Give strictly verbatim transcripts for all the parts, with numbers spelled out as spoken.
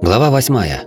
Глава восьмая.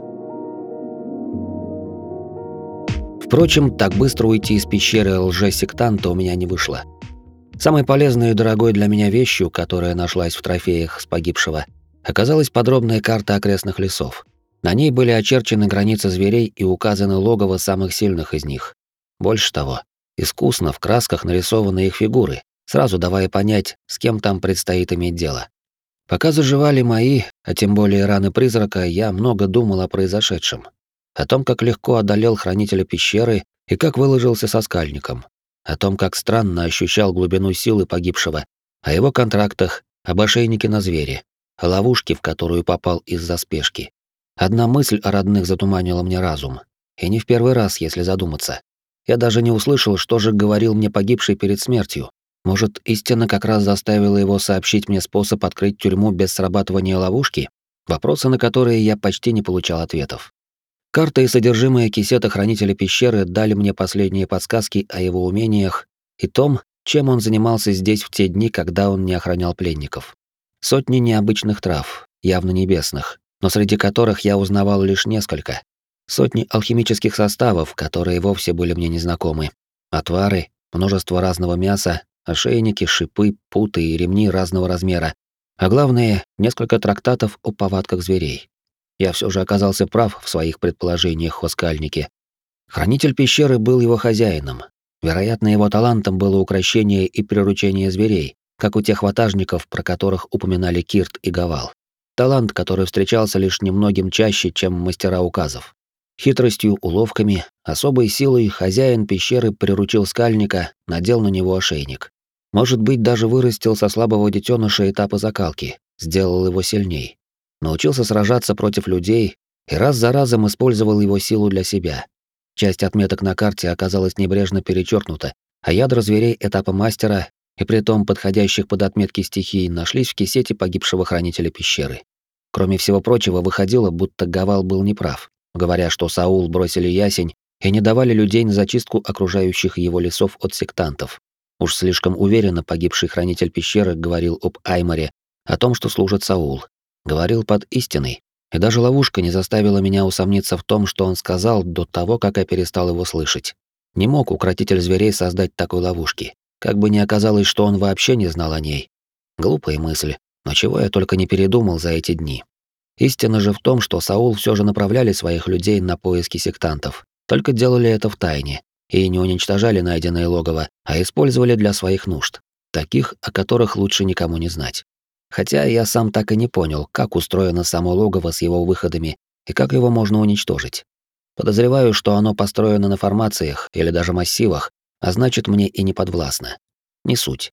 Впрочем, так быстро уйти из пещеры лже-сектанта у меня не вышло. Самой полезной и дорогой для меня вещью, которая нашлась в трофеях с погибшего, оказалась подробная карта окрестных лесов. На ней были очерчены границы зверей и указаны логово самых сильных из них. Больше того, искусно в красках нарисованы их фигуры, сразу давая понять, с кем там предстоит иметь дело. Пока заживали мои, а тем более раны призрака, я много думал о произошедшем. О том, как легко одолел хранителя пещеры и как выложился со скальником. О том, как странно ощущал глубину силы погибшего, о его контрактах, об ошейнике на звере, о ловушке, в которую попал из-за спешки. Одна мысль о родных затуманила мне разум. И не в первый раз, если задуматься. Я даже не услышал, что же говорил мне погибший перед смертью. Может, истина как раз заставила его сообщить мне способ открыть тюрьму без срабатывания ловушки? Вопросы, на которые я почти не получал ответов. Карта и содержимое кисета хранителя пещеры дали мне последние подсказки о его умениях и том, чем он занимался здесь в те дни, когда он не охранял пленников. Сотни необычных трав, явно небесных, но среди которых я узнавал лишь несколько. Сотни алхимических составов, которые вовсе были мне незнакомы. Отвары, множество разного мяса, ошейники, шипы, путы и ремни разного размера, а главное, несколько трактатов о повадках зверей. Я все же оказался прав в своих предположениях о скальнике. Хранитель пещеры был его хозяином. Вероятно, его талантом было укрощение и приручение зверей, как у тех ватажников, про которых упоминали Кирт и Гавал. Талант, который встречался лишь немногим чаще, чем мастера указов. Хитростью, уловками, особой силой хозяин пещеры приручил скальника, надел на него ошейник. Может быть, даже вырастил со слабого детеныша этапы закалки, сделал его сильней. Научился сражаться против людей и раз за разом использовал его силу для себя. Часть отметок на карте оказалась небрежно перечеркнута, а ядра зверей этапа мастера, и притом подходящих под отметки стихий, нашлись в кисете погибшего хранителя пещеры. Кроме всего прочего, выходило, будто Гавал был неправ, говоря, что Саул бросили ясень и не давали людей на зачистку окружающих его лесов от сектантов. Уж слишком уверенно погибший хранитель пещеры говорил об Аймаре, о том, что служит Саул. Говорил под истиной, и даже ловушка не заставила меня усомниться в том, что он сказал до того, как я перестал его слышать. Не мог укротитель зверей создать такой ловушки, как бы ни оказалось, что он вообще не знал о ней. Глупая мысль, но чего я только не передумал за эти дни. Истина же в том, что Саул все же направляли своих людей на поиски сектантов, только делали это в тайне и не уничтожали найденное логово, а использовали для своих нужд, таких, о которых лучше никому не знать. Хотя я сам так и не понял, как устроено само логово с его выходами и как его можно уничтожить. Подозреваю, что оно построено на формациях или даже массивах, а значит, мне и не подвластно. Не суть.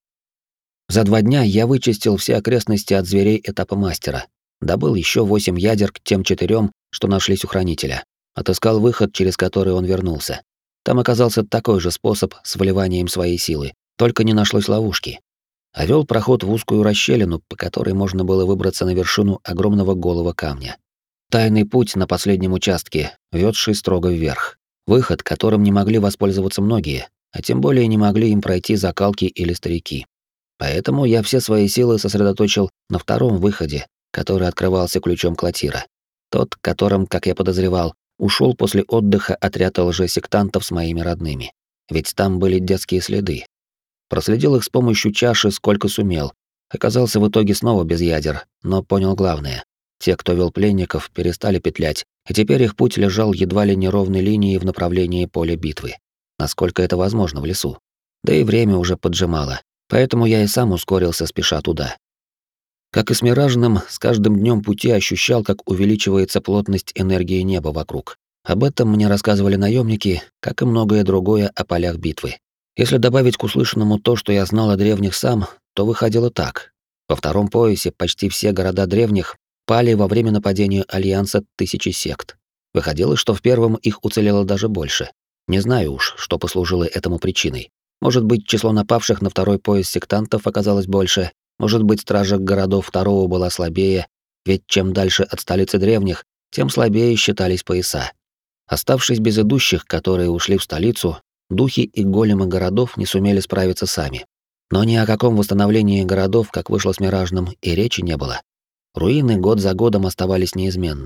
За два дня я вычистил все окрестности от зверей этапа мастера, добыл еще восемь ядер к тем четырем, что нашлись у хранителя, отыскал выход, через который он вернулся. Там оказался такой же способ с вливанием своей силы, только не нашлось ловушки. А вел проход в узкую расщелину, по которой можно было выбраться на вершину огромного голого камня. Тайный путь на последнем участке, ведший строго вверх. Выход, которым не могли воспользоваться многие, а тем более не могли им пройти закалки или старики. Поэтому я все свои силы сосредоточил на втором выходе, который открывался ключом Клотира. Тот, которым, как я подозревал, ушел после отдыха отряд лже-сектантов с моими родными. Ведь там были детские следы. Проследил их с помощью чаши сколько сумел. Оказался в итоге снова без ядер, но понял главное. Те, кто вел пленников, перестали петлять, и теперь их путь лежал едва ли не ровной линией в направлении поля битвы. Насколько это возможно в лесу. Да и время уже поджимало, поэтому я и сам ускорился, спеша туда. Как и с Миражным, с каждым днем пути ощущал, как увеличивается плотность энергии неба вокруг. Об этом мне рассказывали наемники, как и многое другое о полях битвы. Если добавить к услышанному то, что я знал о древних сам, то выходило так. Во втором поясе почти все города древних пали во время нападения Альянса тысячи сект. Выходило, что в первом их уцелело даже больше. Не знаю уж, что послужило этому причиной. Может быть, число напавших на второй пояс сектантов оказалось больше, может быть, стража городов второго была слабее, ведь чем дальше от столицы древних, тем слабее считались пояса. Оставшись без идущих, которые ушли в столицу, духи и големы городов не сумели справиться сами. Но ни о каком восстановлении городов, как вышло с Миражным, и речи не было. Руины год за годом оставались неизменны.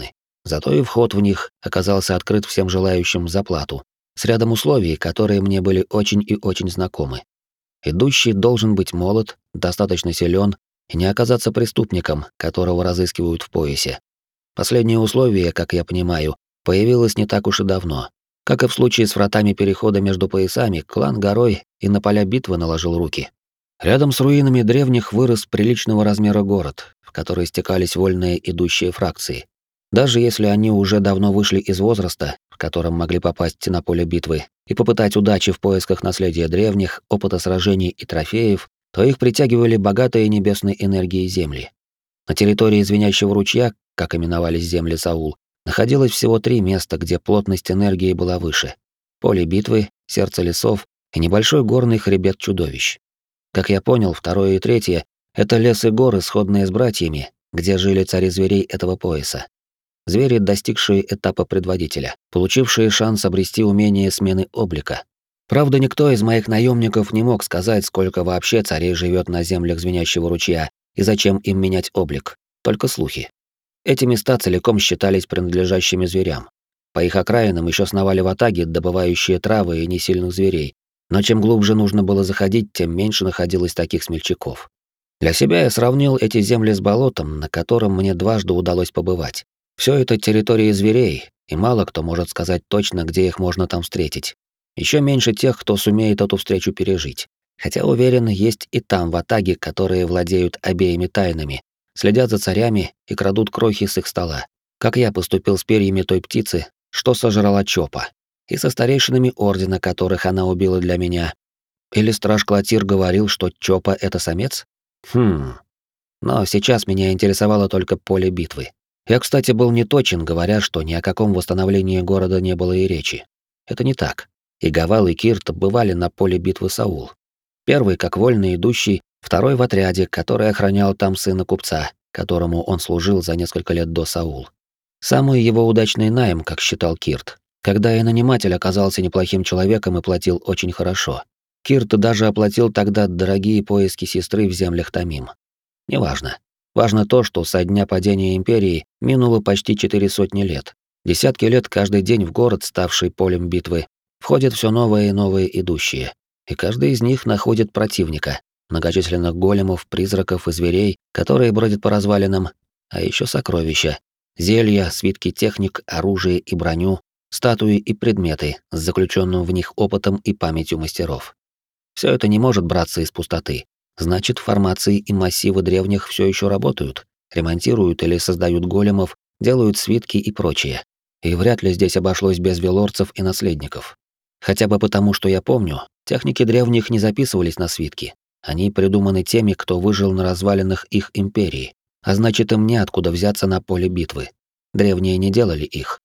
Зато и вход в них оказался открыт всем желающим за плату, с рядом условий, которые мне были очень и очень знакомы. Идущий должен быть молод, достаточно силен и не оказаться преступником, которого разыскивают в поясе. Последнее условие, как я понимаю, появилось не так уж и давно. Как и в случае с вратами перехода между поясами, клан Горой и на поля битвы наложил руки. Рядом с руинами древних вырос приличного размера город, в который стекались вольные идущие фракции. Даже если они уже давно вышли из возраста, в котором могли попасть на поле битвы и попытать удачи в поисках наследия древних, опыта сражений и трофеев, то их притягивали богатые небесной энергией земли. На территории Звенящего ручья, как именовались земли Саул, находилось всего три места, где плотность энергии была выше: поле битвы, сердце лесов и небольшой горный хребет чудовищ. Как я понял, второе и третье — это лес и горы, сходные с братьями, где жили цари зверей этого пояса. Звери, достигшие этапа предводителя, получившие шанс обрести умение смены облика. Правда, никто из моих наемников не мог сказать, сколько вообще царей живет на землях Звенящего ручья и зачем им менять облик, только слухи. Эти места целиком считались принадлежащими зверям. По их окраинам еще сновали ватаги, добывающие травы и несильных зверей, но чем глубже нужно было заходить, тем меньше находилось таких смельчаков. Для себя я сравнил эти земли с болотом, на котором мне дважды удалось побывать. Все это территории зверей, и мало кто может сказать точно, где их можно там встретить. Еще меньше тех, кто сумеет эту встречу пережить. Хотя, уверен, есть и там ватаги, которые владеют обеими тайнами, следят за царями и крадут крохи с их стола. Как я поступил с перьями той птицы, что сожрала Чопа, и со старейшинами ордена, которых она убила для меня. Или страж Клотир говорил, что Чопа — это самец? Хм. Но сейчас меня интересовало только поле битвы. Я, кстати, был неточен, говоря, что ни о каком восстановлении города не было и речи. Это не так. И Гавал, и Кирт бывали на поле битвы Саул. Первый, как вольно идущий, второй в отряде, который охранял там сына купца, которому он служил за несколько лет до Саул. Самый его удачный найм, как считал Кирт, когда и наниматель оказался неплохим человеком и платил очень хорошо. Кирт даже оплатил тогда дорогие поиски сестры в землях Тамим. Неважно. Важно то, что со дня падения империи минуло почти четыре сотни лет. Десятки лет каждый день в город, ставший полем битвы, входят все новые и новые идущие. И каждый из них находит противника, многочисленных големов, призраков и зверей, которые бродят по развалинам, а еще сокровища, зелья, свитки техник, оружие и броню, статуи и предметы с заключенным в них опытом и памятью мастеров. Все это не может браться из пустоты. Значит, формации и массивы древних все еще работают, ремонтируют или создают големов, делают свитки и прочее. И вряд ли здесь обошлось без велорцев и наследников. Хотя бы потому, что я помню, техники древних не записывались на свитки. Они придуманы теми, кто выжил на развалинах их империи, а значит, им неоткуда взяться на поле битвы. Древние не делали их.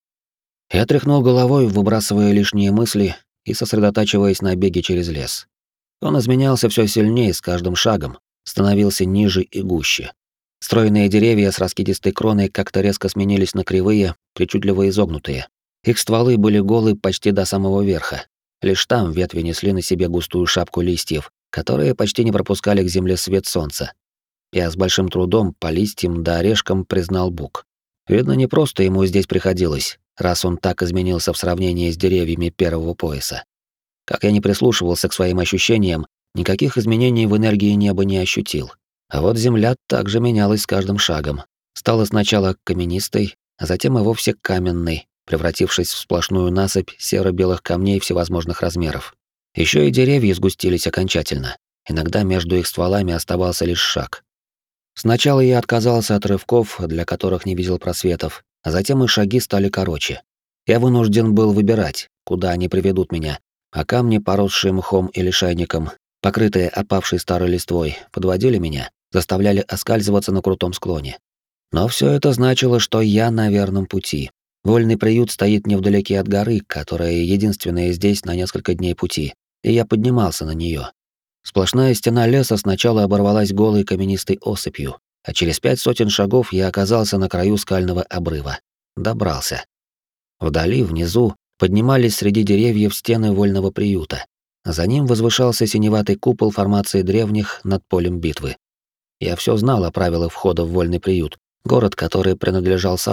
Я тряхнул головой, выбрасывая лишние мысли и сосредотачиваясь на беге через лес. Он изменялся все сильнее с каждым шагом, становился ниже и гуще. Стройные деревья с раскидистой кроной как-то резко сменились на кривые, причудливо изогнутые. Их стволы были голы почти до самого верха. Лишь там ветви несли на себе густую шапку листьев, которые почти не пропускали к земле свет солнца. Я с большим трудом по листьям да орешкам признал бук. Видно, не просто ему здесь приходилось, раз он так изменился в сравнении с деревьями первого пояса. Как я не прислушивался к своим ощущениям, никаких изменений в энергии неба не ощутил. А вот земля также менялась с каждым шагом. Стала сначала каменистой, а затем и вовсе каменной, превратившись в сплошную насыпь серо-белых камней всевозможных размеров. Еще и деревья сгустились окончательно. Иногда между их стволами оставался лишь шаг. Сначала я отказался от рывков, для которых не видел просветов, а затем и шаги стали короче. Я вынужден был выбирать, куда они приведут меня, а камни, поросшие мхом или шайником, покрытые опавшей старой листвой, подводили меня, заставляли оскальзываться на крутом склоне. Но все это значило, что я на верном пути. Вольный приют стоит невдалеке от горы, которая единственная здесь на несколько дней пути, и я поднимался на нее. Сплошная стена леса сначала оборвалась голой каменистой осыпью, а через пять сотен шагов я оказался на краю скального обрыва. Добрался. Вдали, внизу, поднимались среди деревьев стены вольного приюта. За ним возвышался синеватый купол формации древних над полем битвы. Я все знал о правилах входа в вольный приют, город, который принадлежал Саул,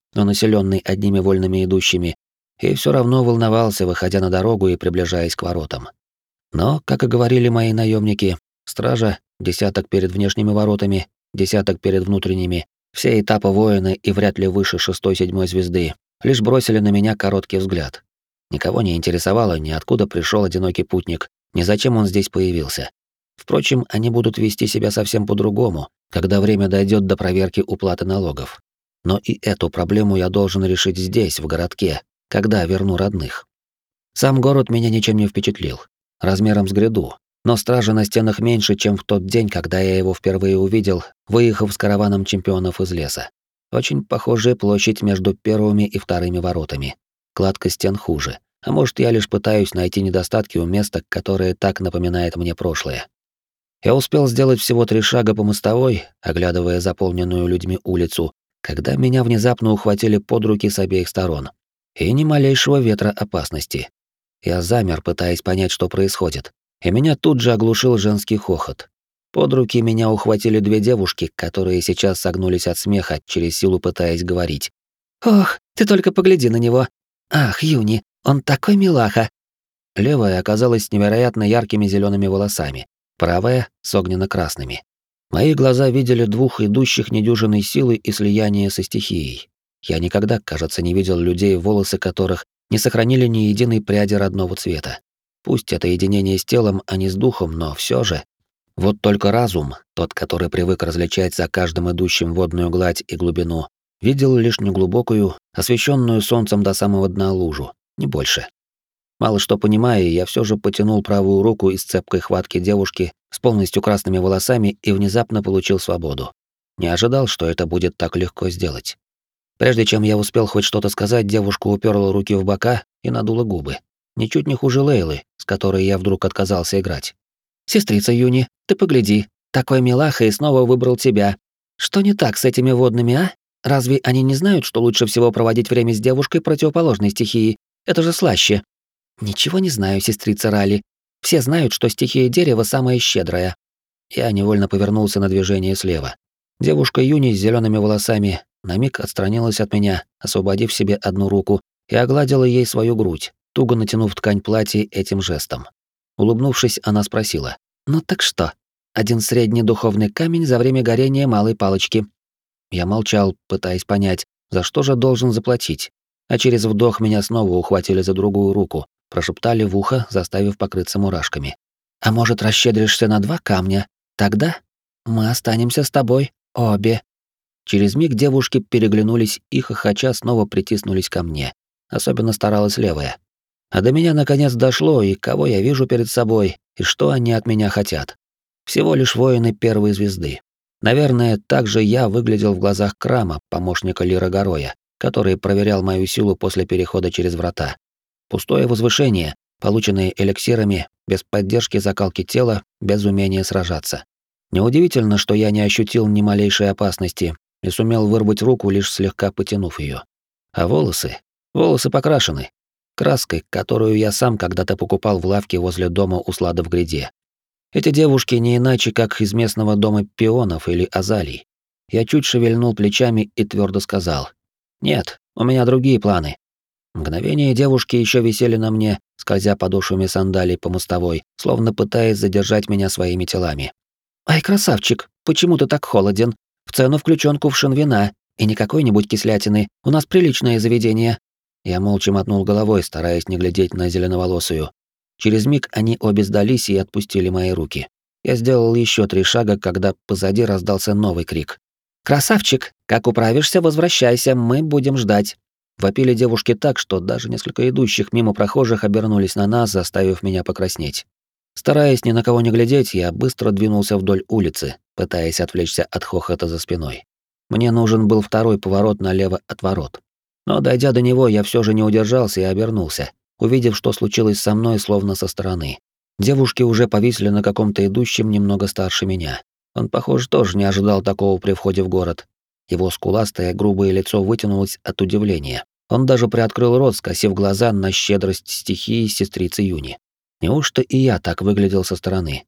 но населенный одними вольными идущими, и все равно волновался, выходя на дорогу и приближаясь к воротам. Но, как и говорили мои наемники, стража, десяток перед внешними воротами, десяток перед внутренними, все этапы воина и вряд ли выше шестой-седьмой звезды, лишь бросили на меня короткий взгляд. Никого не интересовало, ни откуда пришел одинокий путник, ни зачем он здесь появился. Впрочем, они будут вести себя совсем по-другому, когда время дойдет до проверки уплаты налогов. Но и эту проблему я должен решить здесь, в городке, когда верну родных. Сам город меня ничем не впечатлил, размером с гряду, но стражи на стенах меньше, чем в тот день, когда я его впервые увидел, выехав с караваном чемпионов из леса. Очень похожая площадь между первыми и вторыми воротами. Кладка стен хуже. А может, я лишь пытаюсь найти недостатки у места, которое так напоминает мне прошлое. Я успел сделать всего три шага по мостовой, оглядывая заполненную людьми улицу, когда меня внезапно ухватили под руки с обеих сторон. И ни малейшего ветра опасности. Я замер, пытаясь понять, что происходит. И меня тут же оглушил женский хохот. Под руки меня ухватили две девушки, которые сейчас согнулись от смеха, через силу пытаясь говорить. «Ох, ты только погляди на него! Ах, Юни, он такой милаха!» Левая оказалась с невероятно яркими зелеными волосами, правая — с огненно-красными. Мои глаза видели двух идущих недюжинной силы и слияния со стихией. Я никогда, кажется, не видел людей, волосы которых не сохранили ни единой пряди родного цвета. Пусть это единение с телом, а не с духом, но все же. Вот только разум, тот, который привык различать за каждым идущим водную гладь и глубину, видел лишь неглубокую, освещенную солнцем до самого дна лужу, не больше. Мало что понимая, я все же потянул правую руку из цепкой хватки девушки с полностью красными волосами и внезапно получил свободу. Не ожидал, что это будет так легко сделать. Прежде чем я успел хоть что-то сказать, девушка уперла руки в бока и надула губы. Ничуть не хуже Лейлы, с которой я вдруг отказался играть. «Сестрица Юни, ты погляди, такой милаха и снова выбрал тебя. Что не так с этими водными, а? Разве они не знают, что лучше всего проводить время с девушкой противоположной стихии? Это же слаще». «Ничего не знаю, сестрица Ралли. Все знают, что стихия дерева самая щедрая». Я невольно повернулся на движение слева. Девушка Юни с зелеными волосами на миг отстранилась от меня, освободив себе одну руку, и огладила ей свою грудь, туго натянув ткань платья этим жестом. Улыбнувшись, она спросила: «Ну так что, один средний духовный камень за время горения малой палочки?» Я молчал, пытаясь понять, за что же должен заплатить, а через вдох меня снова ухватили за другую руку, прошептали в ухо, заставив покрыться мурашками. «А может, расщедришься на два камня? Тогда мы останемся с тобой, обе». Через миг девушки переглянулись и, хохоча, снова притиснулись ко мне. Особенно старалась левая. А до меня наконец дошло, и кого я вижу перед собой, и что они от меня хотят. Всего лишь воины первой звезды. Наверное, так же я выглядел в глазах Крама, помощника Лира Гороя, который проверял мою силу после перехода через врата. Пустое возвышение, полученное эликсирами, без поддержки закалки тела, без умения сражаться. Неудивительно, что я не ощутил ни малейшей опасности и сумел вырвать руку, лишь слегка потянув ее. А волосы? Волосы покрашены. Краской, которую я сам когда-то покупал в лавке возле дома у Слада в гряде. Эти девушки не иначе, как из местного дома пионов или азалий. Я чуть шевельнул плечами и твердо сказал: «Нет, у меня другие планы». Мгновение девушки еще висели на мне, скользя подошвами сандалий по мостовой, словно пытаясь задержать меня своими телами. «Ай, красавчик, почему ты так холоден? В цену включен кувшин вина, и не какой-нибудь кислятины, у нас приличное заведение». Я молча мотнул головой, стараясь не глядеть на зеленоволосую. Через миг они обе сдались и отпустили мои руки. Я сделал еще три шага, когда позади раздался новый крик. «Красавчик, как управишься, возвращайся, мы будем ждать». Вопили девушки так, что даже несколько идущих мимо прохожих обернулись на нас, заставив меня покраснеть. Стараясь ни на кого не глядеть, я быстро двинулся вдоль улицы, пытаясь отвлечься от хохота за спиной. Мне нужен был второй поворот налево от ворот. Но, дойдя до него, я все же не удержался и обернулся, увидев, что случилось со мной, словно со стороны. Девушки уже повисли на каком-то идущем немного старше меня. Он, похоже, тоже не ожидал такого при входе в город. Его скуластое, грубое лицо вытянулось от удивления. Он даже приоткрыл рот, скосив глаза на щедрость стихии сестрицы Юни. Неужто и я так выглядел со стороны?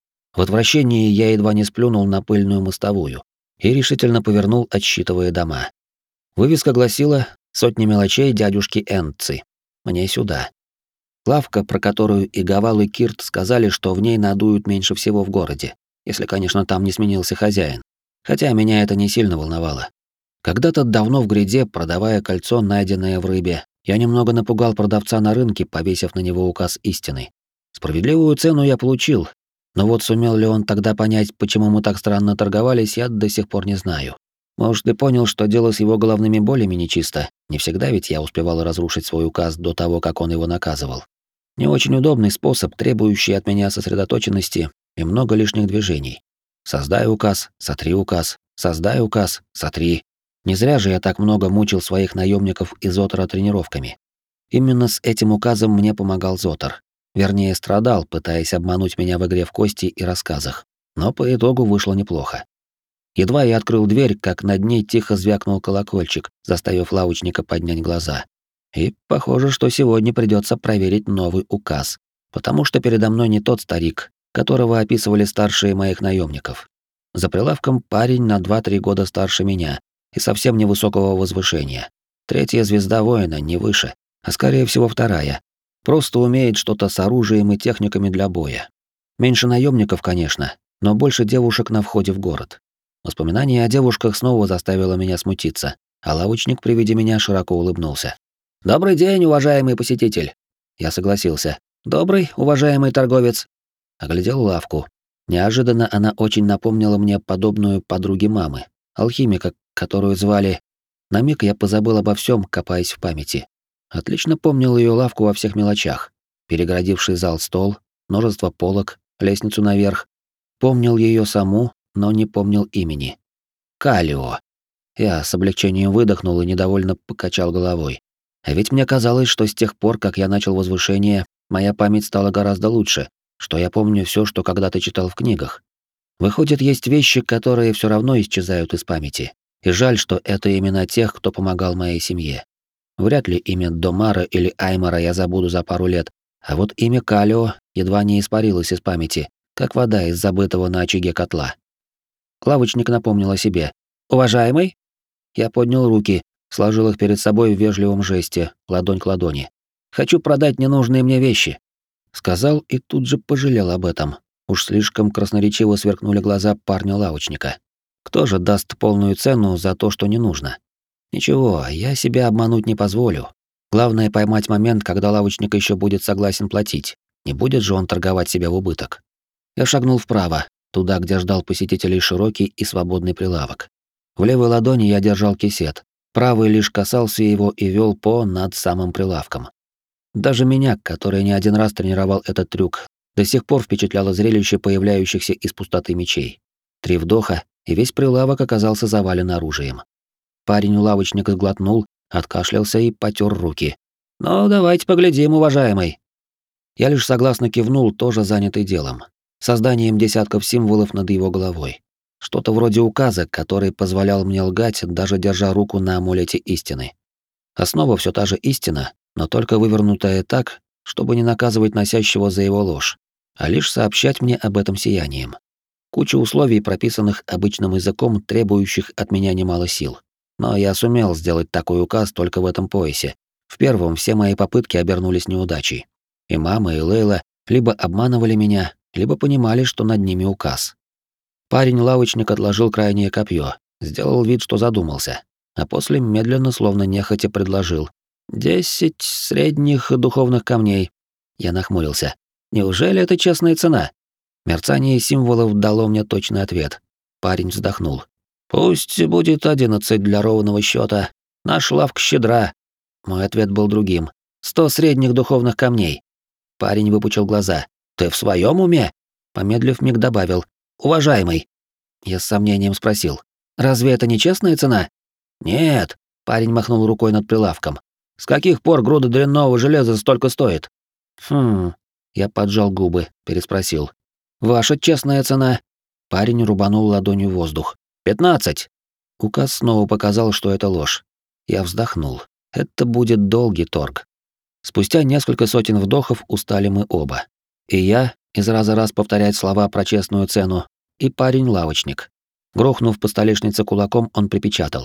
В отвращении я едва не сплюнул на пыльную мостовую и решительно повернул, отсчитывая дома. Вывеска гласила «Сотни мелочей дядюшки Энци». Мне сюда. Лавка, про которую и Гавал, и Кирт сказали, что в ней надуют меньше всего в городе, если, конечно, там не сменился хозяин. Хотя меня это не сильно волновало. Когда-то давно в гряде, продавая кольцо, найденное в рыбе, я немного напугал продавца на рынке, повесив на него указ истины. Справедливую цену я получил, но вот сумел ли он тогда понять, почему мы так странно торговались, я до сих пор не знаю. Может, и понял, что дело с его головными болями нечисто. Не всегда ведь я успевал разрушить свой указ до того, как он его наказывал. Не очень удобный способ, требующий от меня сосредоточенности и много лишних движений. Создай указ, сотри указ, создай указ, сотри. Не зря же я так много мучил своих наемников из Зотора тренировками. Именно с этим указом мне помогал Зотор. Вернее, страдал, пытаясь обмануть меня в игре в кости и рассказах. Но по итогу вышло неплохо. Едва я открыл дверь, как над ней тихо звякнул колокольчик, заставив лавочника поднять глаза. И похоже, что сегодня придется проверить новый указ, потому что передо мной не тот старик, которого описывали старшие моих наемников. За прилавком парень на два-три года старше меня и совсем невысокого возвышения. Третья звезда воина, не выше, а скорее всего вторая. Просто умеет что-то с оружием и техниками для боя. Меньше наемников, конечно, но больше девушек на входе в город. Воспоминание о девушках снова заставило меня смутиться, а лавочник при виде меня широко улыбнулся. «Добрый день, уважаемый посетитель!» Я согласился. «Добрый, уважаемый торговец!» Оглядел лавку. Неожиданно она очень напомнила мне подобную подруге мамы, алхимика, которую звали... На миг я позабыл обо всем, копаясь в памяти. Отлично помнил ее лавку во всех мелочах. Перегородивший зал стол, множество полок, лестницу наверх. Помнил ее саму, но не помнил имени. Калио. Я с облегчением выдохнул и недовольно покачал головой. А ведь мне казалось, что с тех пор, как я начал возвышение, моя память стала гораздо лучше, что я помню все, что когда-то читал в книгах. Выходит, есть вещи, которые все равно исчезают из памяти. И жаль, что это имена тех, кто помогал моей семье. Вряд ли имя Домара или Аймара я забуду за пару лет, а вот имя Калио едва не испарилось из памяти, как вода из забытого на очаге котла. Лавочник напомнил о себе. «Уважаемый?» Я поднял руки, сложил их перед собой в вежливом жесте, ладонь к ладони. «Хочу продать ненужные мне вещи», — сказал и тут же пожалел об этом. Уж слишком красноречиво сверкнули глаза парня-лавочника. Кто же даст полную цену за то, что не нужно? Ничего, я себя обмануть не позволю. Главное — поймать момент, когда лавочник еще будет согласен платить. Не будет же он торговать себя в убыток. Я шагнул вправо, туда, где ждал посетителей широкий и свободный прилавок. В левой ладони я держал кисет, правый лишь касался его и вел по над самым прилавком. Даже меня, который не один раз тренировал этот трюк, до сих пор впечатляло зрелище появляющихся из пустоты мечей. Три вдоха, и весь прилавок оказался завален оружием. Парень-лавочник сглотнул, откашлялся и потер руки. «Ну, давайте поглядим, уважаемый». Я лишь согласно кивнул, тоже занятый делом. Созданием десятков символов над его головой. Что-то вроде указа, который позволял мне лгать, даже держа руку на амулете истины. Основа все та же истина, но только вывернутая так, чтобы не наказывать носящего за его ложь, а лишь сообщать мне об этом сиянием. Куча условий, прописанных обычным языком, требующих от меня немало сил. Но я сумел сделать такой указ только в этом поясе. В первом все мои попытки обернулись неудачей. И мама, и Лейла либо обманывали меня, либо понимали, что над ними указ. Парень-лавочник отложил крайнее копье, сделал вид, что задумался, а после медленно, словно нехотя, предложил. «Десять средних духовных камней». Я нахмурился. «Неужели это честная цена?» Мерцание символов дало мне точный ответ. Парень вздохнул. «Пусть будет одиннадцать для ровного счета. Наша лавка щедра». Мой ответ был другим. «Сто средних духовных камней». Парень выпучил глаза. «Ты в своем уме?» Помедлив, миг добавил. «Уважаемый». Я с сомнением спросил. «Разве это не честная цена?» «Нет», — парень махнул рукой над прилавком. «С каких пор груда дрянного железа столько стоит?» «Хм...» Я поджал губы, переспросил. «Ваша честная цена?» Парень рубанул ладонью в воздух. «Пятнадцать!» Указ снова показал, что это ложь. Я вздохнул. Это будет долгий торг. Спустя несколько сотен вдохов устали мы оба. И я, из раза раз повторять слова про честную цену, и парень-лавочник. Грохнув по столешнице кулаком, он припечатал.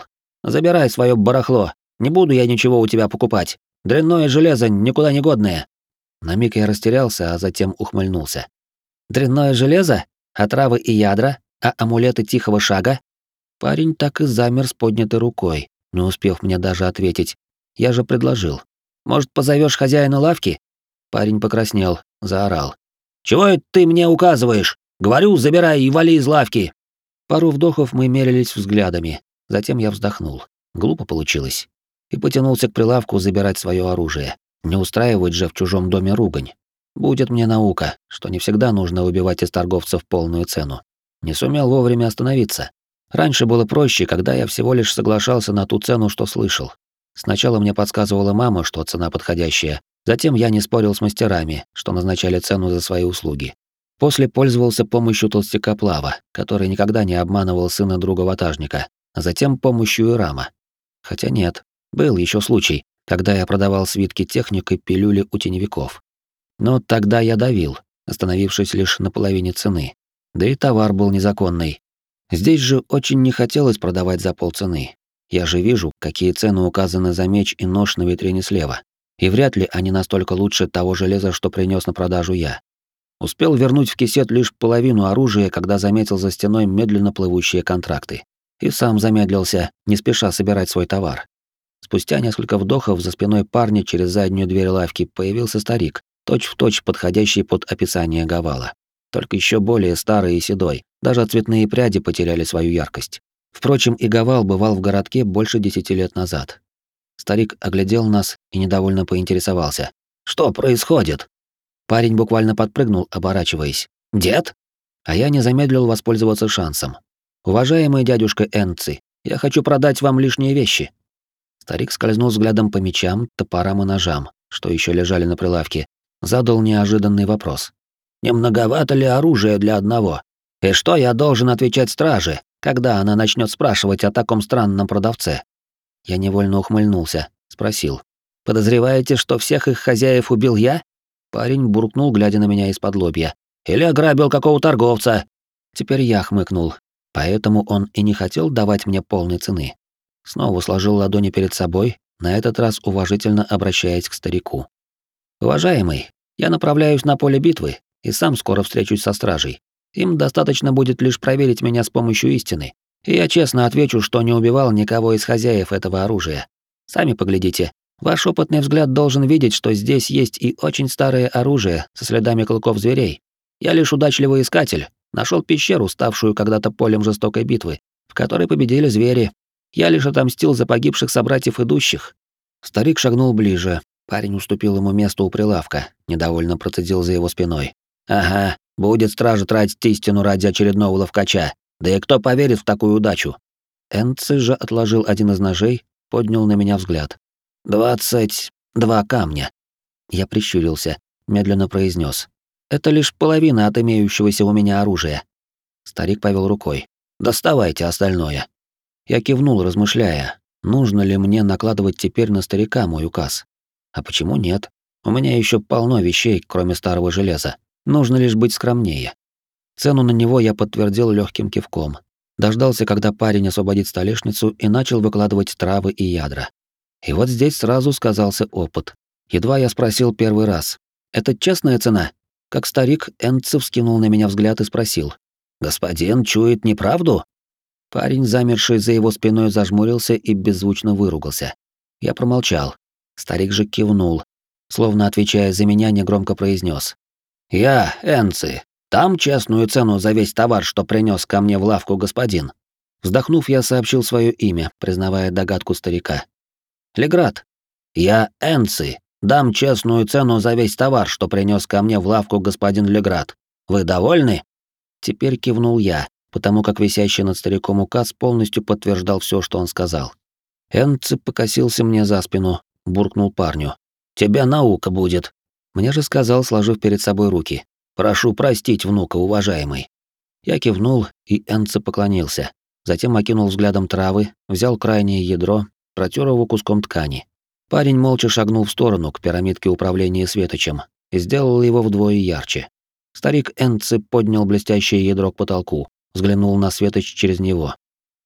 Забирай свое барахло. Не буду я ничего у тебя покупать. Дрянное железо никуда не годное». На миг я растерялся, а затем ухмыльнулся. «Дрянное железо? А травы и ядра? А амулеты тихого шага?» Парень так и замер с поднятой рукой, не успев мне даже ответить. Я же предложил. «Может, позовешь хозяина лавки?» Парень покраснел, заорал. «Чего это ты мне указываешь? Говорю, забирай и вали из лавки!» Пару вдохов мы мерились взглядами. Затем я вздохнул. Глупо получилось. И потянулся к прилавку забирать свое оружие. Не устраивать же в чужом доме ругань. Будет мне наука, что не всегда нужно выбивать из торговцев полную цену. Не сумел вовремя остановиться. Раньше было проще, когда я всего лишь соглашался на ту цену, что слышал. Сначала мне подсказывала мама, что цена подходящая. Затем я не спорил с мастерами, что назначали цену за свои услуги. После пользовался помощью толстяка Плава, который никогда не обманывал сына друга-ватажника, а затем помощью Ирама. Хотя нет, был еще случай, когда я продавал свитки техник и пилюли у теневиков. Но тогда я давил, остановившись лишь на половине цены. Да и товар был незаконный. Здесь же очень не хотелось продавать за полцены. Я же вижу, какие цены указаны за меч и нож на витрине слева. И вряд ли они настолько лучше того железа, что принес на продажу я. Успел вернуть в кисет лишь половину оружия, когда заметил за стеной медленно плывущие контракты. И сам замедлился, не спеша собирать свой товар. Спустя несколько вдохов за спиной парня через заднюю дверь лавки появился старик, точь-в-точь подходящий под описание Гавала. Только еще более старый и седой, даже цветные пряди потеряли свою яркость. Впрочем, и Гавал бывал в городке больше десяти лет назад. Старик оглядел нас и недовольно поинтересовался. «Что происходит?» Парень буквально подпрыгнул, оборачиваясь. «Дед?» А я не замедлил воспользоваться шансом. «Уважаемый дядюшка Энци, я хочу продать вам лишние вещи». Старик скользнул взглядом по мечам, топорам и ножам, что еще лежали на прилавке, задал неожиданный вопрос. «Не многовато ли оружия для одного? И что я должен отвечать страже, когда она начнет спрашивать о таком странном продавце?» Я невольно ухмыльнулся, спросил. «Подозреваете, что всех их хозяев убил я?» Парень буркнул, глядя на меня из-под лобья. «Или ограбил какого торговца?» Теперь я хмыкнул, поэтому он и не хотел давать мне полной цены. Снова сложил ладони перед собой, на этот раз уважительно обращаясь к старику. «Уважаемый, я направляюсь на поле битвы и сам скоро встречусь со стражей. Им достаточно будет лишь проверить меня с помощью истины, и я честно отвечу, что не убивал никого из хозяев этого оружия. Сами поглядите. Ваш опытный взгляд должен видеть, что здесь есть и очень старое оружие со следами клыков зверей. Я лишь удачливый искатель, нашел пещеру, ставшую когда-то полем жестокой битвы, в которой победили звери. Я лишь отомстил за погибших собратьев идущих». Старик шагнул ближе. Парень уступил ему место у прилавка, недовольно процедил за его спиной. «Ага, будет стража тратить истину ради очередного ловкача. Да и кто поверит в такую удачу?» Энци же отложил один из ножей, поднял на меня взгляд. «Двадцать два камня». Я прищурился, медленно произнес: «Это лишь половина от имеющегося у меня оружия». Старик повел рукой. «Доставайте остальное». Я кивнул, размышляя, нужно ли мне накладывать теперь на старика мой указ. А почему нет? У меня еще полно вещей, кроме старого железа. Нужно лишь быть скромнее. Цену на него я подтвердил легким кивком. Дождался, когда парень освободит столешницу, и начал выкладывать травы и ядра. И вот здесь сразу сказался опыт. Едва я спросил первый раз: «Это честная цена?» Как старик, Энци вскинул на меня взгляд и спросил: «Господин чует неправду?» Парень, замерший за его спиной, зажмурился и беззвучно выругался. Я промолчал. Старик же кивнул, словно отвечая за меня, негромко произнес: «Я, Энци, там честную цену за весь товар, что принес ко мне в лавку господин». Вздохнув, я сообщил свое имя, признавая догадку старика. «Леград. Я, Энци, дам честную цену за весь товар, что принес ко мне в лавку господин Леград. Вы довольны?» Теперь кивнул я, потому как висящий над стариком указ полностью подтверждал все, что он сказал. Энци покосился мне за спину, буркнул парню: «Тебе наука будет». Мне же сказал, сложив перед собой руки: «Прошу простить внука, уважаемый». Я кивнул, и Энци поклонился. Затем окинул взглядом травы, взял крайнее ядро, протер его куском ткани. Парень молча шагнул в сторону к пирамидке управления светочем и сделал его вдвое ярче. Старик Энци поднял блестящее ядро к потолку, взглянул на светоч через него.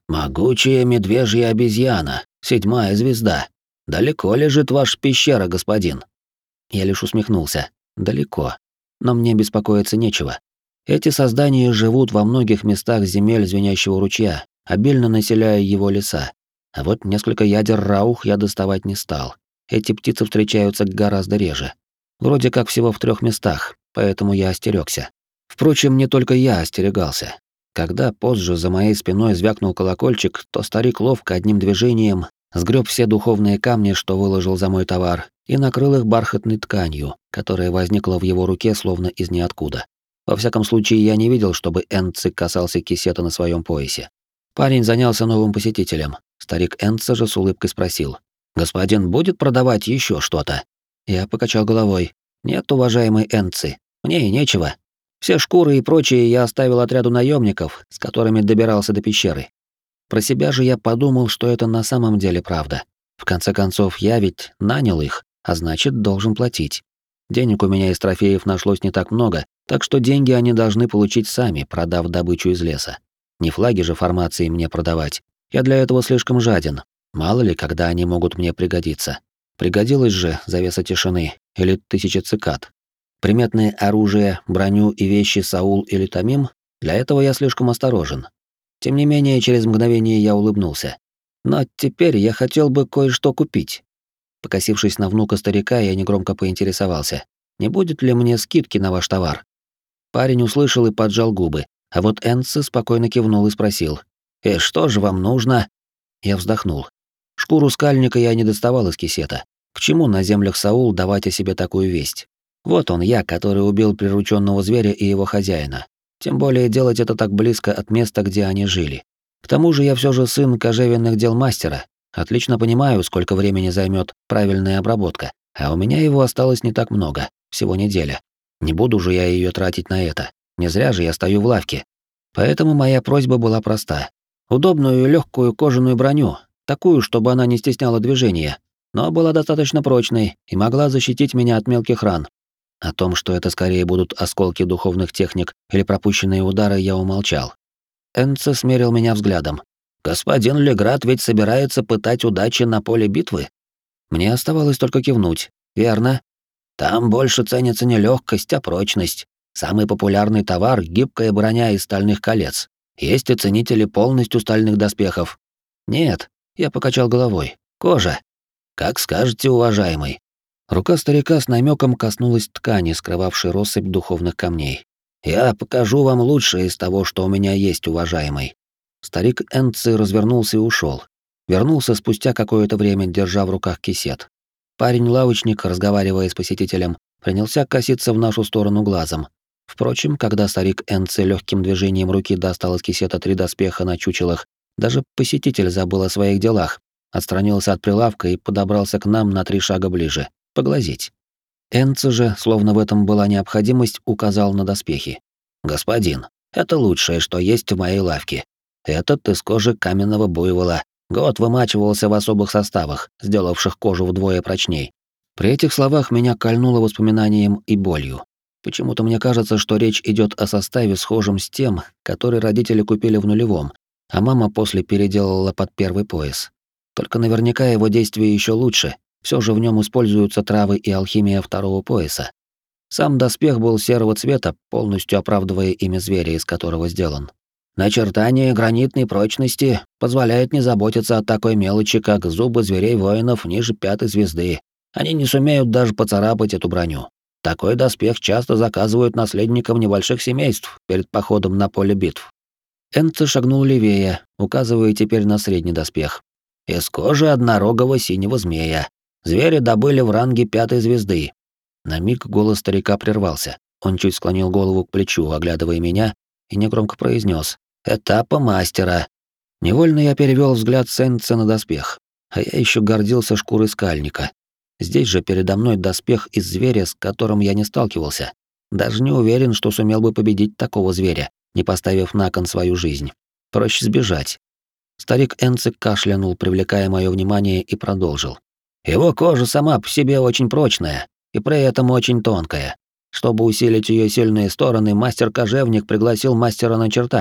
«Могучая медвежья обезьяна, седьмая звезда. Далеко лежит ваша пещера, господин?» Я лишь усмехнулся. «Далеко. Но мне беспокоиться нечего. Эти создания живут во многих местах земель звенящего ручья, обильно населяя его леса. А вот несколько ядер раух я доставать не стал. Эти птицы встречаются гораздо реже. Вроде как всего в трех местах, поэтому я остерёгся. Впрочем, не только я остерегался. Когда позже за моей спиной звякнул колокольчик, то старик ловко одним движением сгреб все духовные камни, что выложил за мой товар, и накрыл их бархатной тканью, которая возникла в его руке словно из ниоткуда. Во всяком случае, я не видел, чтобы Энци касался кисета на своем поясе. Парень занялся новым посетителем. Старик Энци же с улыбкой спросил: «Господин будет продавать еще что-то?» Я покачал головой. «Нет, уважаемый Энци, мне и нечего. Все шкуры и прочее я оставил отряду наемников, с которыми добирался до пещеры». Про себя же я подумал, что это на самом деле правда. В конце концов, я ведь нанял их, а значит, должен платить. Денег у меня из трофеев нашлось не так много, так что деньги они должны получить сами, продав добычу из леса. Не флаги же формации мне продавать. Я для этого слишком жаден. Мало ли, когда они могут мне пригодиться. Пригодилась же завеса тишины или тысяча цикад. Приметные оружие, броню и вещи Саул или Тамим, для этого я слишком осторожен. Тем не менее, через мгновение я улыбнулся. Но теперь я хотел бы кое-что купить. Покосившись на внука старика, я негромко поинтересовался: «Не будет ли мне скидки на ваш товар?» Парень услышал и поджал губы, а вот Энци спокойно кивнул и спросил: «И что же вам нужно?» Я вздохнул. Шкуру скальника я не доставал из кисета. К чему на землях Саул давать о себе такую весть? Вот он я, который убил прирученного зверя и его хозяина. Тем более делать это так близко от места, где они жили. К тому же я все же сын кожевенных дел мастера. Отлично понимаю, сколько времени займет правильная обработка, а у меня его осталось не так много, всего неделя. Не буду же я ее тратить на это. Не зря же я стою в лавке. Поэтому моя просьба была проста. Удобную и легкую кожаную броню, такую, чтобы она не стесняла движения, но была достаточно прочной и могла защитить меня от мелких ран. О том, что это скорее будут осколки духовных техник или пропущенные удары, я умолчал. Энце смерил меня взглядом. «Господин Леград ведь собирается пытать удачи на поле битвы?» Мне оставалось только кивнуть. «Верно. Там больше ценится не легкость, а прочность. Самый популярный товар — гибкая броня из стальных колец. Есть и ценители полностью стальных доспехов». «Нет», — я покачал головой. «Кожа». «Как скажете, уважаемый». Рука старика с намеком коснулась ткани, скрывавшей россыпь духовных камней. «Я покажу вам лучшее из того, что у меня есть, уважаемый». Старик Энци развернулся и ушел. Вернулся спустя какое-то время, держа в руках кисет. Парень-лавочник, разговаривая с посетителем, принялся коситься в нашу сторону глазом. Впрочем, когда старик Энци легким движением руки достал из кисета три доспеха на чучелах, даже посетитель забыл о своих делах, отстранился от прилавка и подобрался к нам на три шага ближе. Поглазеть. Энци же, словно в этом была необходимость, указал на доспехи. «Господин, это лучшее, что есть в моей лавке. Этот из кожи каменного буйвола. Год вымачивался в особых составах, сделавших кожу вдвое прочней». При этих словах меня кольнуло воспоминанием и болью. Почему-то мне кажется, что речь идет о составе, схожем с тем, который родители купили в нулевом, а мама после переделала под первый пояс. Только наверняка его действие еще лучше. Все же в нем используются травы и алхимия второго пояса. Сам доспех был серого цвета, полностью оправдывая имя зверя, из которого сделан. Начертание гранитной прочности позволяет не заботиться о такой мелочи, как зубы зверей-воинов ниже пятой звезды. Они не сумеют даже поцарапать эту броню. Такой доспех часто заказывают наследникам небольших семейств перед походом на поле битв. Энце шагнул левее, указывая теперь на средний доспех. Из кожи однорогого синего змея. Звери добыли в ранге пятой звезды. На миг голос старика прервался. Он чуть склонил голову к плечу, оглядывая меня, и негромко произнес: «Этапа мастера». Невольно я перевел взгляд Сенца на доспех, а я еще гордился шкурой скальника. Здесь же передо мной доспех из зверя, с которым я не сталкивался. Даже не уверен, что сумел бы победить такого зверя, не поставив на кон свою жизнь. Проще сбежать. Старик Энцик кашлянул, привлекая мое внимание, и продолжил. Его кожа сама по себе очень прочная и при этом очень тонкая. Чтобы усилить ее сильные стороны, мастер-кожевник пригласил мастера начертания,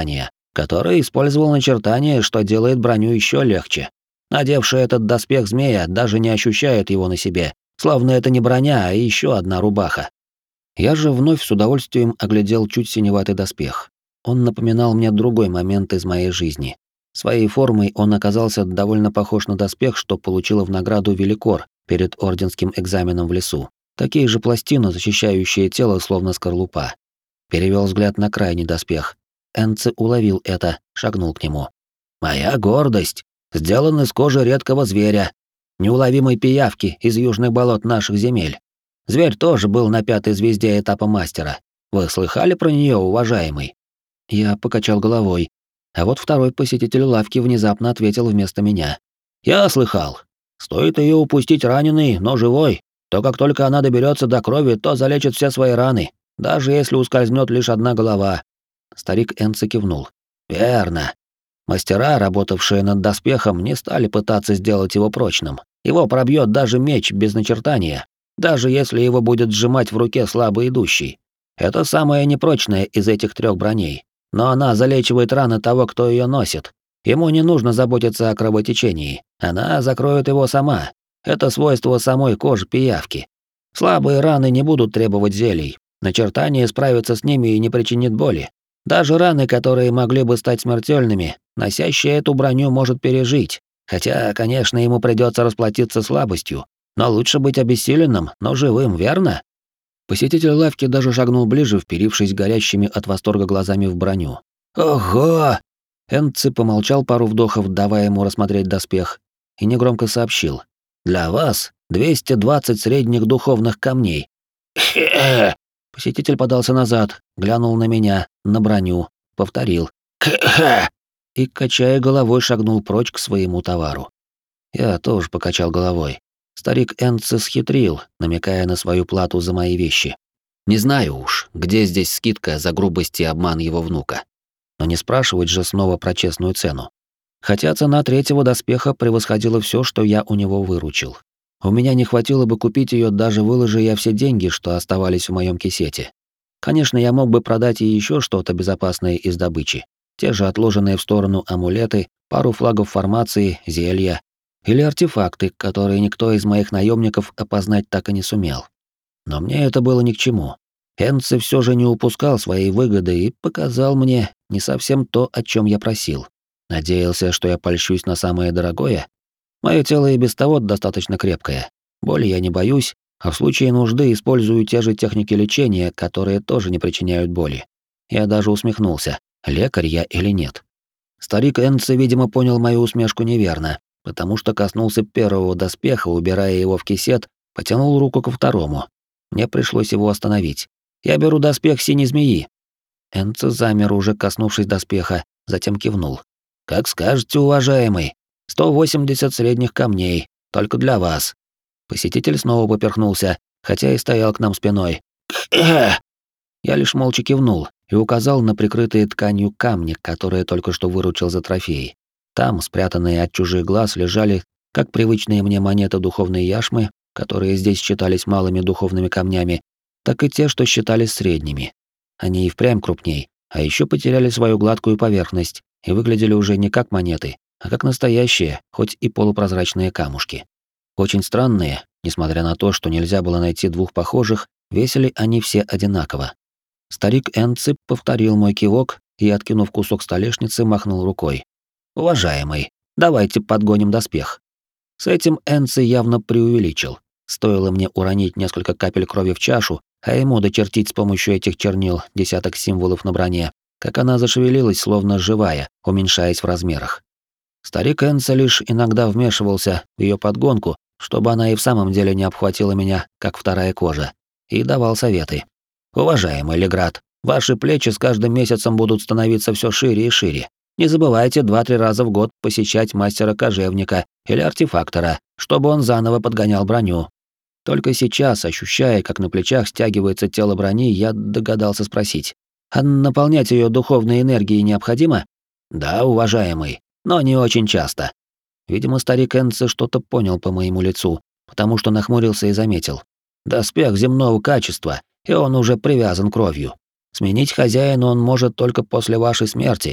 который использовал начертание, что делает броню еще легче. Надевший этот доспех змея даже не ощущает его на себе, словно это не броня, а еще одна рубаха. Я же вновь с удовольствием оглядел чуть синеватый доспех. Он напоминал мне другой момент из моей жизни. Своей формой он оказался довольно похож на доспех, что получила в награду Великор перед орденским экзаменом в лесу. Такие же пластины, защищающие тело, словно скорлупа. Перевел взгляд на крайний доспех. Энци уловил это, шагнул к нему. «Моя гордость! Сделан из кожи редкого зверя, неуловимой пиявки из южных болот наших земель. Зверь тоже был на пятой звезде этапа мастера. Вы слыхали про нее, уважаемый?» Я покачал головой, а вот второй посетитель лавки внезапно ответил вместо меня. «Я слыхал. Стоит ее упустить раненый, но живой, то как только она доберется до крови, то залечит все свои раны, даже если ускользнет лишь одна голова». Старик Энци кивнул. «Верно. Мастера, работавшие над доспехом, не стали пытаться сделать его прочным. Его пробьет даже меч без начертания, даже если его будет сжимать в руке слабо идущий. Это самая непрочная из этих трех броней, но она залечивает раны того, кто ее носит. Ему не нужно заботиться о кровотечении, она закроет его сама. Это свойство самой кожи пиявки. Слабые раны не будут требовать зелий, начертание справится с ними и не причинит боли. Даже раны, которые могли бы стать смертельными, носящий эту броню может пережить, хотя, конечно, ему придется расплатиться слабостью, но лучше быть обессиленным, но живым, верно? Посетитель лавки даже шагнул ближе, вперившись горящими от восторга глазами в броню. «Ого!» Энци помолчал пару вдохов, давая ему рассмотреть доспех, и негромко сообщил. «Для вас двести двадцать средних духовных камней». «Хе-хе!» Посетитель подался назад, глянул на меня, на броню, повторил. «Хе-хе!» И, качая головой, шагнул прочь к своему товару. Я тоже покачал головой. Старик Энци схитрил, намекая на свою плату за мои вещи. Не знаю уж, где здесь скидка за грубость и обман его внука. Но не спрашивать же снова про честную цену. Хотя цена третьего доспеха превосходила все, что я у него выручил. У меня не хватило бы купить ее, даже выложи я все деньги, что оставались в моем кисете. Конечно, я мог бы продать и еще что-то безопасное из добычи. Те же отложенные в сторону амулеты, пару флагов формации, зелья или артефакты, которые никто из моих наемников опознать так и не сумел. Но мне это было ни к чему. Энци все же не упускал своей выгоды и показал мне не совсем то, о чем я просил. Надеялся, что я польщусь на самое дорогое. Мое тело и без того достаточно крепкое. Боли я не боюсь, а в случае нужды использую те же техники лечения, которые тоже не причиняют боли. Я даже усмехнулся, лекарь я или нет. Старик Энци, видимо, понял мою усмешку неверно, потому что коснулся первого доспеха, убирая его в кисет, потянул руку ко второму. Мне пришлось его остановить. «Я беру доспех синей змеи». Энци замер, уже коснувшись доспеха, затем кивнул. «Как скажете, уважаемый. сто восемьдесят средних камней, только для вас». Посетитель снова поперхнулся, хотя и стоял к нам спиной. «Кхе!» Я лишь молча кивнул и указал на прикрытые тканью камни, которые только что выручил за трофей. Там, спрятанные от чужих глаз, лежали как привычные мне монеты духовной яшмы, которые здесь считались малыми духовными камнями, так и те, что считались средними. Они и впрямь крупней, а еще потеряли свою гладкую поверхность и выглядели уже не как монеты, а как настоящие, хоть и полупрозрачные камушки. Очень странные, несмотря на то, что нельзя было найти двух похожих, весили они все одинаково. Старик Энци повторил мой кивок и, откинув кусок столешницы, махнул рукой. «Уважаемый, давайте подгоним доспех». С этим Энци явно преувеличил. Стоило мне уронить несколько капель крови в чашу, а ему дочертить с помощью этих чернил десяток символов на броне, как она зашевелилась, словно живая, уменьшаясь в размерах. Старик Энци лишь иногда вмешивался в ее подгонку, чтобы она и в самом деле не обхватила меня, как вторая кожа, и давал советы. «Уважаемый Леград, ваши плечи с каждым месяцем будут становиться все шире и шире. Не забывайте два-три раза в год посещать мастера-кожевника или артефактора, чтобы он заново подгонял броню». Только сейчас, ощущая, как на плечах стягивается тело брони, я догадался спросить: «А наполнять ее духовной энергией необходимо?» «Да, уважаемый, но не очень часто». Видимо, старик Энци что-то понял по моему лицу, потому что нахмурился и заметил. «Доспех земного качества, и он уже привязан кровью. Сменить хозяина он может только после вашей смерти.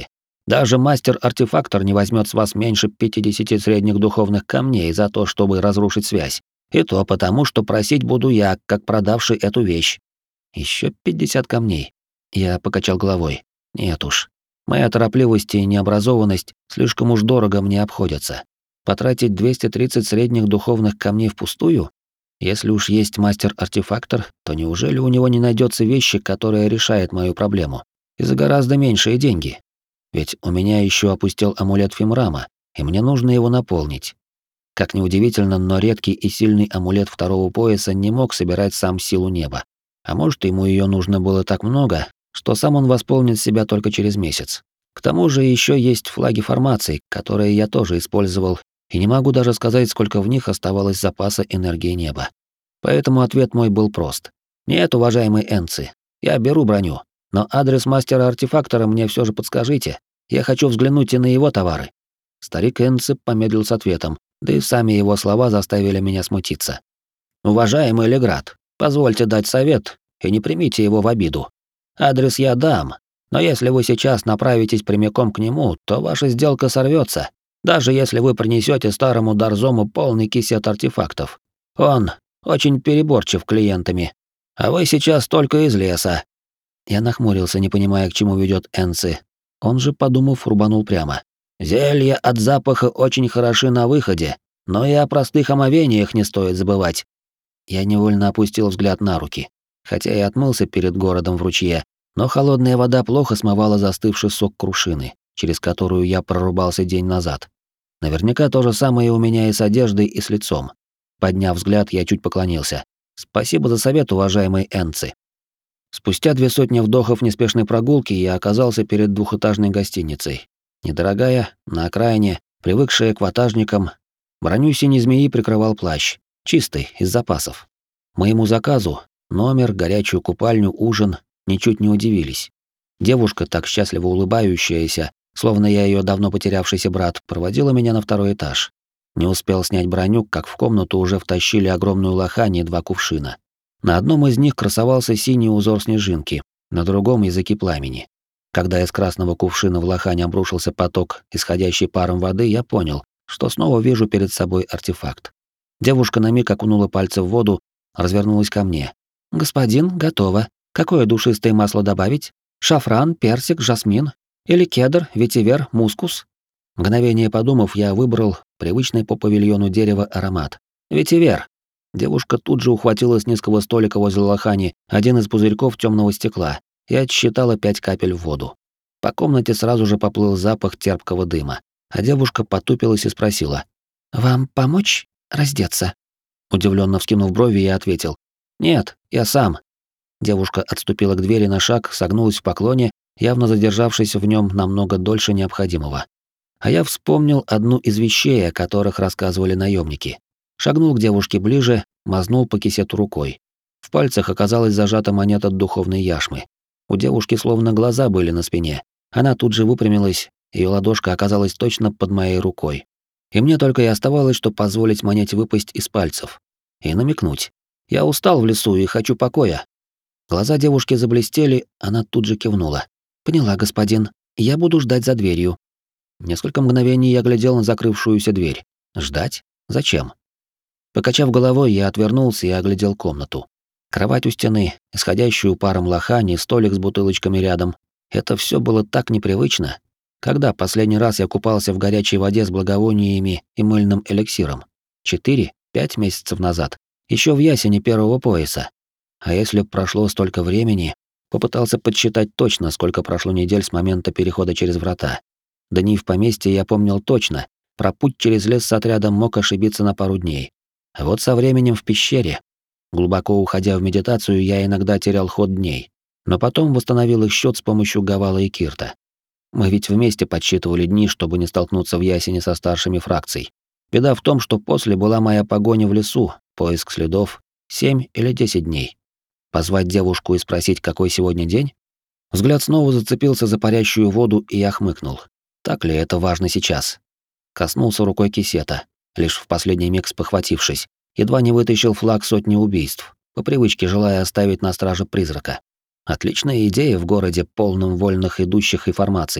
Даже мастер-артефактор не возьмет с вас меньше пятидесяти средних духовных камней за то, чтобы разрушить связь. И то потому, что просить буду я, как продавший эту вещь. Еще пятьдесят камней. Я покачал головой. Нет уж. Моя торопливость и необразованность слишком уж дорого мне обходятся. Потратить двести тридцать средних духовных камней впустую? Если уж есть мастер-артефактор, то неужели у него не найдется вещи, которая решает мою проблему? И за гораздо меньшие деньги. Ведь у меня еще опустел амулет Фимрама, и мне нужно его наполнить. Как ни удивительно, но редкий и сильный амулет второго пояса не мог собирать сам силу неба. А может, ему ее нужно было так много, что сам он восполнит себя только через месяц. К тому же еще есть флаги формаций, которые я тоже использовал, и не могу даже сказать, сколько в них оставалось запаса энергии неба. Поэтому ответ мой был прост. Нет, уважаемый Энци, я беру броню, но адрес мастера-артефактора мне все же подскажите. Я хочу взглянуть и на его товары. Старик Энци помедлил с ответом, да и сами его слова заставили меня смутиться. Уважаемый Леград, позвольте дать совет и не примите его в обиду. Адрес я дам, но если вы сейчас направитесь прямиком к нему, то ваша сделка сорвется, даже если вы принесете старому Дарзому полный кисет артефактов. Он очень переборчив клиентами, а вы сейчас только из леса. Я нахмурился, не понимая, к чему ведет Энци. Он же, подумав, рубанул прямо. Зелья от запаха очень хороши на выходе, но и о простых омовениях не стоит забывать. Я невольно опустил взгляд на руки. Хотя и отмылся перед городом в ручье, но холодная вода плохо смывала застывший сок крушины, через которую я прорубался день назад. Наверняка то же самое у меня и с одеждой, и с лицом. Подняв взгляд, я чуть поклонился. Спасибо за совет, уважаемый Энци. Спустя две сотни вдохов неспешной прогулки я оказался перед двухэтажной гостиницей. Недорогая, на окраине, привыкшая к ватажникам. Броню синей змеи прикрывал плащ, чистый, из запасов. Моему заказу номер, горячую купальню, ужин ничуть не удивились. Девушка, так счастливо улыбающаяся, словно я ее давно потерявшийся брат, проводила меня на второй этаж. Не успел снять броню, как в комнату уже втащили огромную лохань и два кувшина. На одном из них красовался синий узор снежинки, на другом — языки пламени. Когда из красного кувшина в лохань обрушился поток, исходящий паром воды, я понял, что снова вижу перед собой артефакт. Девушка на миг окунула пальцы в воду, развернулась ко мне. «Господин, готово. Какое душистое масло добавить? Шафран, персик, жасмин? Или кедр, ветивер, мускус?» Мгновение подумав, я выбрал привычный по павильону дерева аромат. «Ветивер». Девушка тут же ухватила с низкого столика возле лохани один из пузырьков темного стекла и отсчитала пять капель в воду. По комнате сразу же поплыл запах терпкого дыма, а девушка потупилась и спросила: «Вам помочь раздеться?» Удивленно вскинув брови, я ответил: «Нет, я сам». Девушка отступила к двери на шаг, согнулась в поклоне, явно задержавшись в нем намного дольше необходимого. А я вспомнил одну из вещей, о которых рассказывали наемники. Шагнул к девушке ближе, мазнул по кисету рукой. В пальцах оказалась зажата монета духовной яшмы. У девушки словно глаза были на спине. Она тут же выпрямилась, ее ладошка оказалась точно под моей рукой. И мне только и оставалось, что позволить монете выпасть из пальцев. И намекнуть. Я устал в лесу и хочу покоя. Глаза девушки заблестели, она тут же кивнула. «Поняла, господин. Я буду ждать за дверью». Несколько мгновений я глядел на закрывшуюся дверь. Ждать? Зачем? Покачав головой, я отвернулся и оглядел комнату. Кровать у стены, исходящую паром лохань и столик с бутылочками рядом. Это все было так непривычно. Когда последний раз я купался в горячей воде с благовониями и мыльным эликсиром? Четыре, пять месяцев назад. Еще в ясени первого пояса. А если б прошло столько времени, попытался подсчитать точно, сколько прошло недель с момента перехода через врата. Дни в поместье я помнил точно. Про путь через лес с отрядом мог ошибиться на пару дней. А вот со временем в пещере. Глубоко уходя в медитацию, я иногда терял ход дней. Но потом восстановил их счет с помощью Гавала и Кирта. Мы ведь вместе подсчитывали дни, чтобы не столкнуться в ясени со старшими фракций. Беда в том, что после была моя погоня в лесу, поиск следов, семь или десять дней. Позвать девушку и спросить, какой сегодня день? Взгляд снова зацепился за парящую воду, и я хмыкнул. Так ли это важно сейчас? Коснулся рукой кисета, лишь в последний миг спохватившись, едва не вытащил флаг сотни убийств, по привычке желая оставить на страже призрака. Отличная идея в городе, полном вольных идущих и формаций.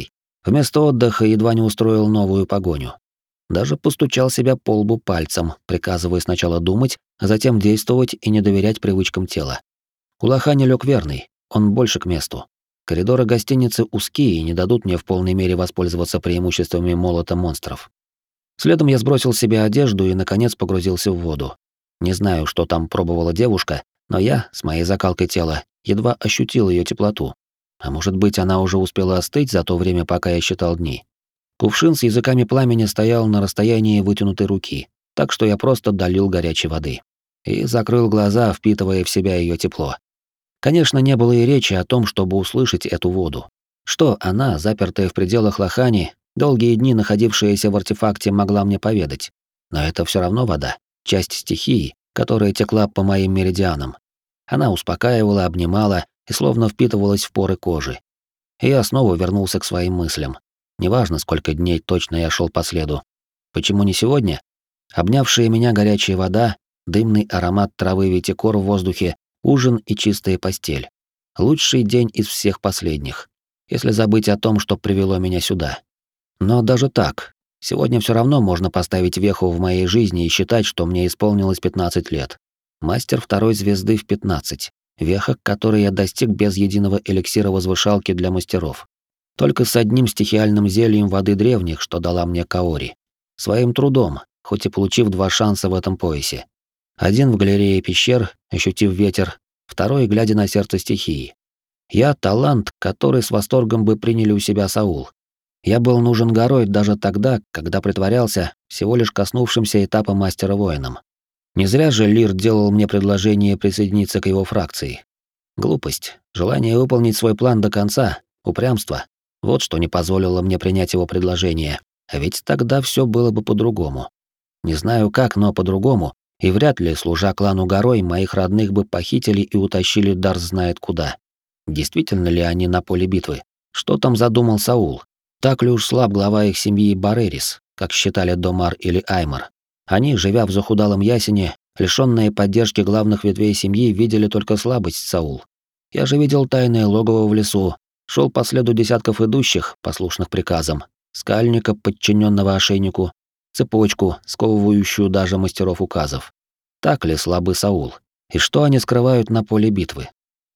Вместо отдыха едва не устроил новую погоню. Даже постучал себя по лбу пальцем, приказывая сначала думать, а затем действовать и не доверять привычкам тела. У лоха не лёг верный, он больше к месту. Коридоры гостиницы узкие и не дадут мне в полной мере воспользоваться преимуществами молота монстров. Следом я сбросил с себя одежду и, наконец, погрузился в воду. Не знаю, что там пробовала девушка, но я, с моей закалкой тела, едва ощутил ее теплоту. А может быть, она уже успела остыть за то время, пока я считал дни. Кувшин с языками пламени стоял на расстоянии вытянутой руки, так что я просто долил горячей воды. И закрыл глаза, впитывая в себя ее тепло. Конечно, не было и речи о том, чтобы услышать эту воду. Что она, запертая в пределах лохани, долгие дни находившаяся в артефакте, могла мне поведать. Но это все равно вода, часть стихии, которая текла по моим меридианам. Она успокаивала, обнимала и словно впитывалась в поры кожи. И я снова вернулся к своим мыслям. Неважно, сколько дней точно я шел по следу. Почему не сегодня? Обнявшая меня горячая вода, дымный аромат травы ветикор в воздухе, ужин и чистая постель. Лучший день из всех последних, если забыть о том, что привело меня сюда. Но даже так, сегодня все равно можно поставить веху в моей жизни и считать, что мне исполнилось пятнадцать лет. Мастер второй звезды в пятнадцать. Веха, которой я достиг без единого эликсира возвышалки для мастеров. Только с одним стихиальным зельем воды древних, что дала мне Каори. Своим трудом, хоть и получив два шанса в этом поясе. Один в галерее пещер, ощутив ветер, второй, глядя на сердце стихии. Я — талант, который с восторгом бы приняли у себя Саул. Я был нужен горой даже тогда, когда притворялся всего лишь коснувшимся этапа мастера-воином. Не зря же Лир делал мне предложение присоединиться к его фракции. Глупость, желание выполнить свой план до конца, упрямство. Вот что не позволило мне принять его предложение. А ведь тогда все было бы по-другому. Не знаю как, но по-другому, и вряд ли, служа клану горой, моих родных бы похитили и утащили дар знает куда. Действительно ли они на поле битвы? Что там задумал Саул? Так ли уж слаб глава их семьи Барерис, как считали Домар или Аймар? Они, живя в захудалом ясене, лишённые поддержки главных ветвей семьи, видели только слабость Саул. Я же видел тайное логово в лесу, шел по следу десятков идущих, послушных приказам, скальника, подчиненного ошейнику, цепочку, сковывающую даже мастеров указов. Так ли слабы Саул? И что они скрывают на поле битвы?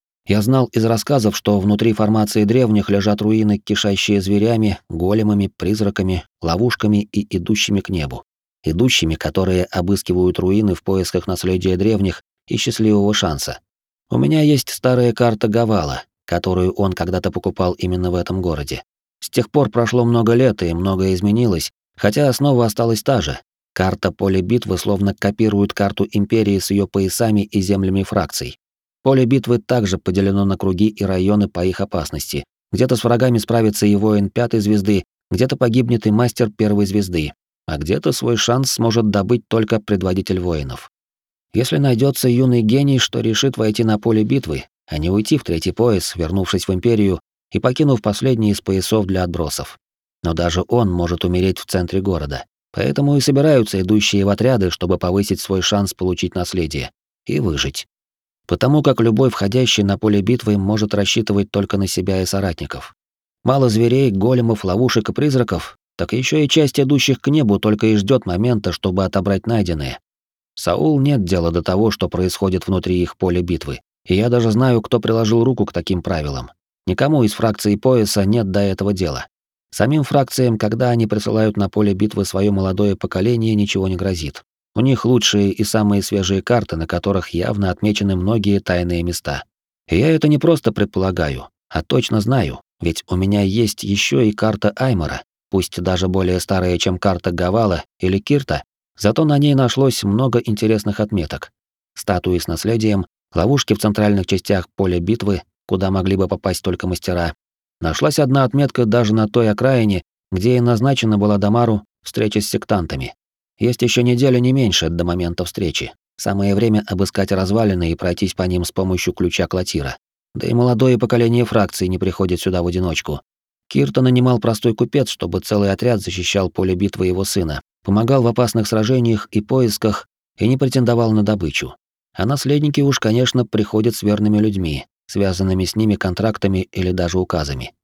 Я знал из рассказов, что внутри формации древних лежат руины, кишащие зверями, големами, призраками, ловушками и идущими к небу. Идущими, которые обыскивают руины в поисках наследия древних и счастливого шанса. У меня есть старая карта Гавала, которую он когда-то покупал именно в этом городе. С тех пор прошло много лет, и многое изменилось, хотя основа осталась та же. Карта поля битвы словно копирует карту Империи с ее поясами и землями фракций. Поле битвы также поделено на круги и районы по их опасности. Где-то с врагами справится и воин пятой звезды, где-то погибнет и мастер первой звезды, а где-то свой шанс сможет добыть только предводитель воинов. Если найдется юный гений, что решит войти на поле битвы, а не уйти в третий пояс, вернувшись в Империю и покинув последний из поясов для отбросов. Но даже он может умереть в центре города. Поэтому и собираются идущие в отряды, чтобы повысить свой шанс получить наследие и выжить. Потому как любой входящий на поле битвы может рассчитывать только на себя и соратников. Мало зверей, големов, ловушек и призраков, так еще и часть идущих к небу только и ждет момента, чтобы отобрать найденное. Саул нет дела до того, что происходит внутри их поля битвы. И я даже знаю, кто приложил руку к таким правилам. Никому из фракции пояса нет до этого дела. Самим фракциям, когда они присылают на поле битвы свое молодое поколение, ничего не грозит. У них лучшие и самые свежие карты, на которых явно отмечены многие тайные места. И я это не просто предполагаю, а точно знаю, ведь у меня есть еще и карта Аймара, пусть даже более старая, чем карта Гавала или Кирта, зато на ней нашлось много интересных отметок. Статуи с наследием, ловушки в центральных частях поля битвы, куда могли бы попасть только мастера. Нашлась одна отметка даже на той окраине, где и назначена была Домару встреча с сектантами. Есть еще неделя не меньше до момента встречи. Самое время обыскать развалины и пройтись по ним с помощью ключа Клотира. Да и молодое поколение фракций не приходит сюда в одиночку. Кирта нанимал простой купец, чтобы целый отряд защищал поле битвы его сына, помогал в опасных сражениях и поисках и не претендовал на добычу. А наследники уж, конечно, приходят с верными людьми, связанными с ними контрактами или даже указами.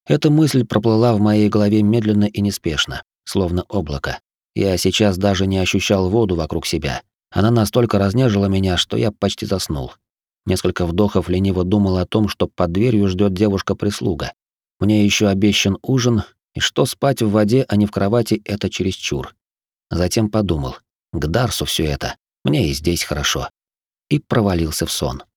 Эта мысль проплыла в моей голове медленно и неспешно, словно облако. Я сейчас даже не ощущал воду вокруг себя. Она настолько разнежила меня, что я почти заснул. Несколько вдохов лениво думал о том, что под дверью ждет девушка-прислуга. Мне еще обещан ужин, и что спать в воде, а не в кровати, это чересчур. Затем подумал, к Дарсу все это, мне и здесь хорошо. И провалился в сон.